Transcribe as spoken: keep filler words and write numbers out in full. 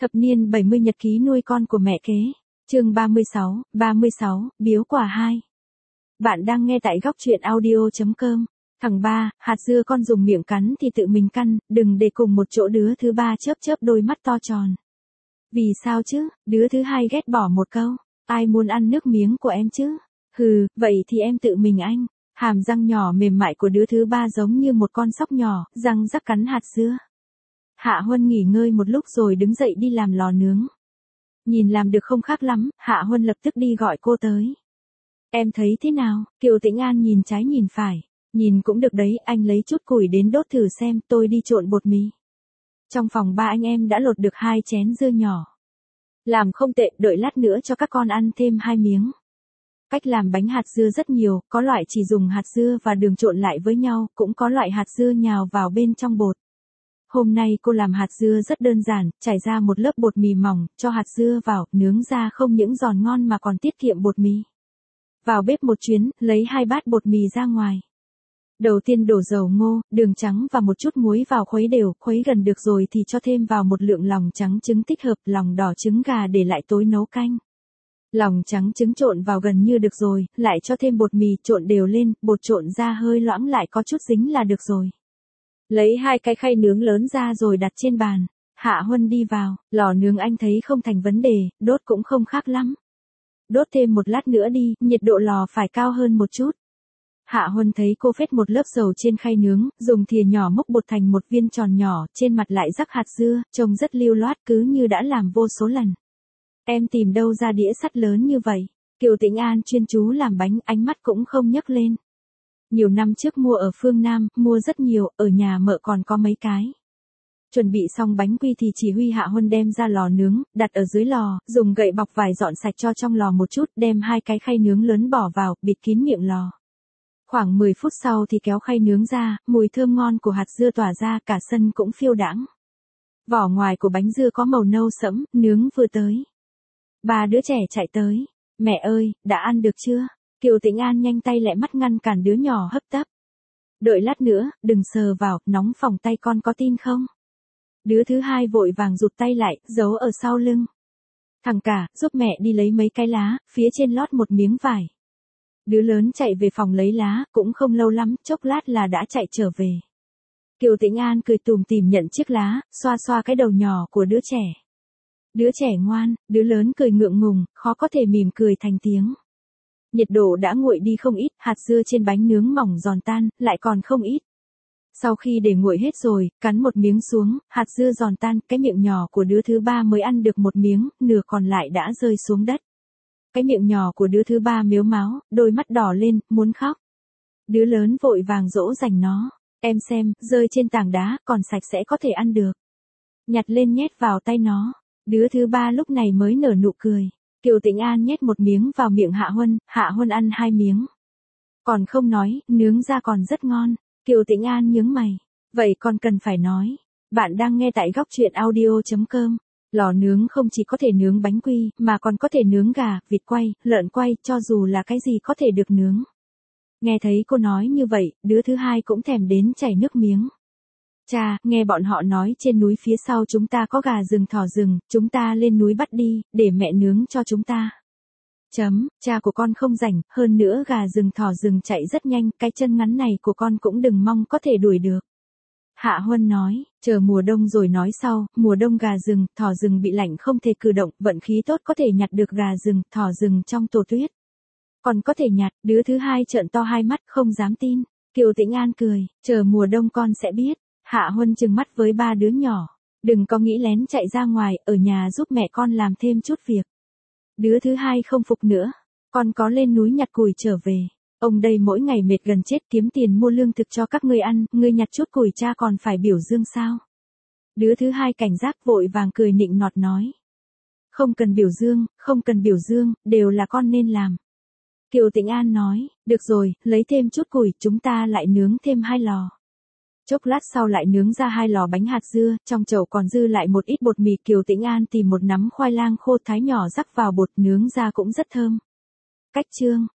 Thập niên bảy mươi nhật ký nuôi con của mẹ kế. Chương ba mươi sáu, ba mươi sáu, biếu quà hai. Bạn đang nghe tại góc truyện audio chấm com. Thằng ba, hạt dưa con dùng miệng cắn thì tự mình căn, đừng để cùng một chỗ đứa thứ ba chớp chớp đôi mắt to tròn. Vì sao chứ, đứa thứ hai ghét bỏ một câu, ai muốn ăn nước miếng của em chứ? Hừ, vậy thì em tự mình anh. Hàm răng nhỏ mềm mại của đứa thứ ba giống như một con sóc nhỏ, răng rắc cắn hạt dưa. Hạ Huân nghỉ ngơi một lúc rồi đứng dậy đi làm lò nướng. Nhìn làm được không khác lắm, Hạ Huân lập tức đi gọi cô tới. Em thấy thế nào? Kiều Tĩnh An nhìn trái nhìn phải. Nhìn cũng được đấy, anh lấy chút củi đến đốt thử xem, tôi đi trộn bột mì. Trong phòng ba anh em đã lột được hai chén dưa nhỏ. Làm không tệ, đợi lát nữa cho các con ăn thêm hai miếng. Cách làm bánh hạt dưa rất nhiều, có loại chỉ dùng hạt dưa và đường trộn lại với nhau, cũng có loại hạt dưa nhào vào bên trong bột. Hôm nay cô làm hạt dưa rất đơn giản, trải ra một lớp bột mì mỏng, cho hạt dưa vào, nướng ra không những giòn ngon mà còn tiết kiệm bột mì. Vào bếp một chuyến, lấy hai bát bột mì ra ngoài. Đầu tiên đổ dầu ngô, đường trắng và một chút muối vào khuấy đều, khuấy gần được rồi thì cho thêm vào một lượng lòng trắng trứng tích hợp, lòng đỏ trứng gà để lại tối nấu canh. Lòng trắng trứng trộn vào gần như được rồi, lại cho thêm bột mì trộn đều lên, bột trộn ra hơi loãng lại có chút dính là được rồi. Lấy hai cái khay nướng lớn ra rồi đặt trên bàn. Hạ Huân đi vào, lò nướng anh thấy không thành vấn đề, đốt cũng không khác lắm. Đốt thêm một lát nữa đi, nhiệt độ lò phải cao hơn một chút. Hạ Huân thấy cô phết một lớp dầu trên khay nướng, dùng thìa nhỏ múc bột thành một viên tròn nhỏ, trên mặt lại rắc hạt dưa, trông rất lưu loát cứ như đã làm vô số lần. Em tìm đâu ra đĩa sắt lớn như vậy? Kiều Tĩnh An chuyên chú làm bánh, ánh mắt cũng không nhấc lên. Nhiều năm trước mua ở phương Nam, mua rất nhiều, ở nhà mợ còn có mấy cái. Chuẩn bị xong bánh quy thì chỉ huy Hạ Huân đem ra lò nướng, đặt ở dưới lò, dùng gậy bọc vải dọn sạch cho trong lò một chút, đem hai cái khay nướng lớn bỏ vào, bịt kín miệng lò. Khoảng mười phút sau thì kéo khay nướng ra, mùi thơm ngon của hạt dưa tỏa ra, cả sân cũng phiêu đãng. Vỏ ngoài của bánh dưa có màu nâu sẫm, nướng vừa tới. Ba đứa trẻ chạy tới. Mẹ ơi, đã ăn được chưa? Kiều Tĩnh An nhanh tay lẹ mắt ngăn cản đứa nhỏ hấp tấp. Đợi lát nữa, đừng sờ vào, nóng phòng tay con có tin không? Đứa thứ hai vội vàng rụt tay lại, giấu ở sau lưng. Thằng cả, giúp mẹ đi lấy mấy cái lá, phía trên lót một miếng vải. Đứa lớn chạy về phòng lấy lá, cũng không lâu lắm, chốc lát là đã chạy trở về. Kiều Tĩnh An cười tủm tỉm nhận chiếc lá, xoa xoa cái đầu nhỏ của đứa trẻ. Đứa trẻ ngoan, đứa lớn cười ngượng ngùng, khó có thể mỉm cười thành tiếng. Nhiệt độ đã nguội đi không ít, hạt dưa trên bánh nướng mỏng giòn tan, lại còn không ít. Sau khi để nguội hết rồi, cắn một miếng xuống, hạt dưa giòn tan, cái miệng nhỏ của đứa thứ ba mới ăn được một miếng, nửa còn lại đã rơi xuống đất. Cái miệng nhỏ của đứa thứ ba mếu máo, đôi mắt đỏ lên, muốn khóc. Đứa lớn vội vàng dỗ dành nó. Em xem, rơi trên tảng đá, còn sạch sẽ có thể ăn được. Nhặt lên nhét vào tay nó. Đứa thứ ba lúc này mới nở nụ cười. Kiều Tĩnh An nhét một miếng vào miệng Hạ Huân, Hạ Huân ăn hai miếng. Còn không nói, nướng ra còn rất ngon. Kiều Tĩnh An nhướng mày. Vậy còn cần phải nói. Bạn đang nghe tại góc truyện audio chấm com. Lò nướng không chỉ có thể nướng bánh quy, mà còn có thể nướng gà, vịt quay, lợn quay, cho dù là cái gì có thể được nướng. Nghe thấy cô nói như vậy, đứa thứ hai cũng thèm đến chảy nước miếng. Cha, nghe bọn họ nói trên núi phía sau chúng ta có gà rừng thỏ rừng, chúng ta lên núi bắt đi, để mẹ nướng cho chúng ta. Chấm, cha của con không rảnh, hơn nữa gà rừng thỏ rừng chạy rất nhanh, cái chân ngắn này của con cũng đừng mong có thể đuổi được. Hạ Huân nói, chờ mùa đông rồi nói sau, mùa đông gà rừng, thỏ rừng bị lạnh không thể cử động, vận khí tốt có thể nhặt được gà rừng, thỏ rừng trong tổ tuyết. Còn có thể nhặt, đứa thứ hai trợn to hai mắt không dám tin. Kiều Tĩnh An cười, chờ mùa đông con sẽ biết. Hạ Huân trừng mắt với ba đứa nhỏ. Đừng có nghĩ lén chạy ra ngoài, ở nhà giúp mẹ con làm thêm chút việc. Đứa thứ hai không phục nữa. Con có lên núi nhặt củi trở về. Ông đây mỗi ngày mệt gần chết kiếm tiền mua lương thực cho các ngươi ăn, ngươi nhặt chút củi cha còn phải biểu dương sao? Đứa thứ hai cảnh giác vội vàng cười nịnh nọt nói. Không cần biểu dương, không cần biểu dương, đều là con nên làm. Kiều Tĩnh An nói, được rồi, lấy thêm chút củi, chúng ta lại nướng thêm hai lò. Chốc lát sau lại nướng ra hai lò bánh hạt dưa, trong chậu còn dư lại một ít bột mì. Kiều Tĩnh An tìm một nắm khoai lang khô thái nhỏ rắc vào bột, nướng ra cũng rất thơm. Cách chương,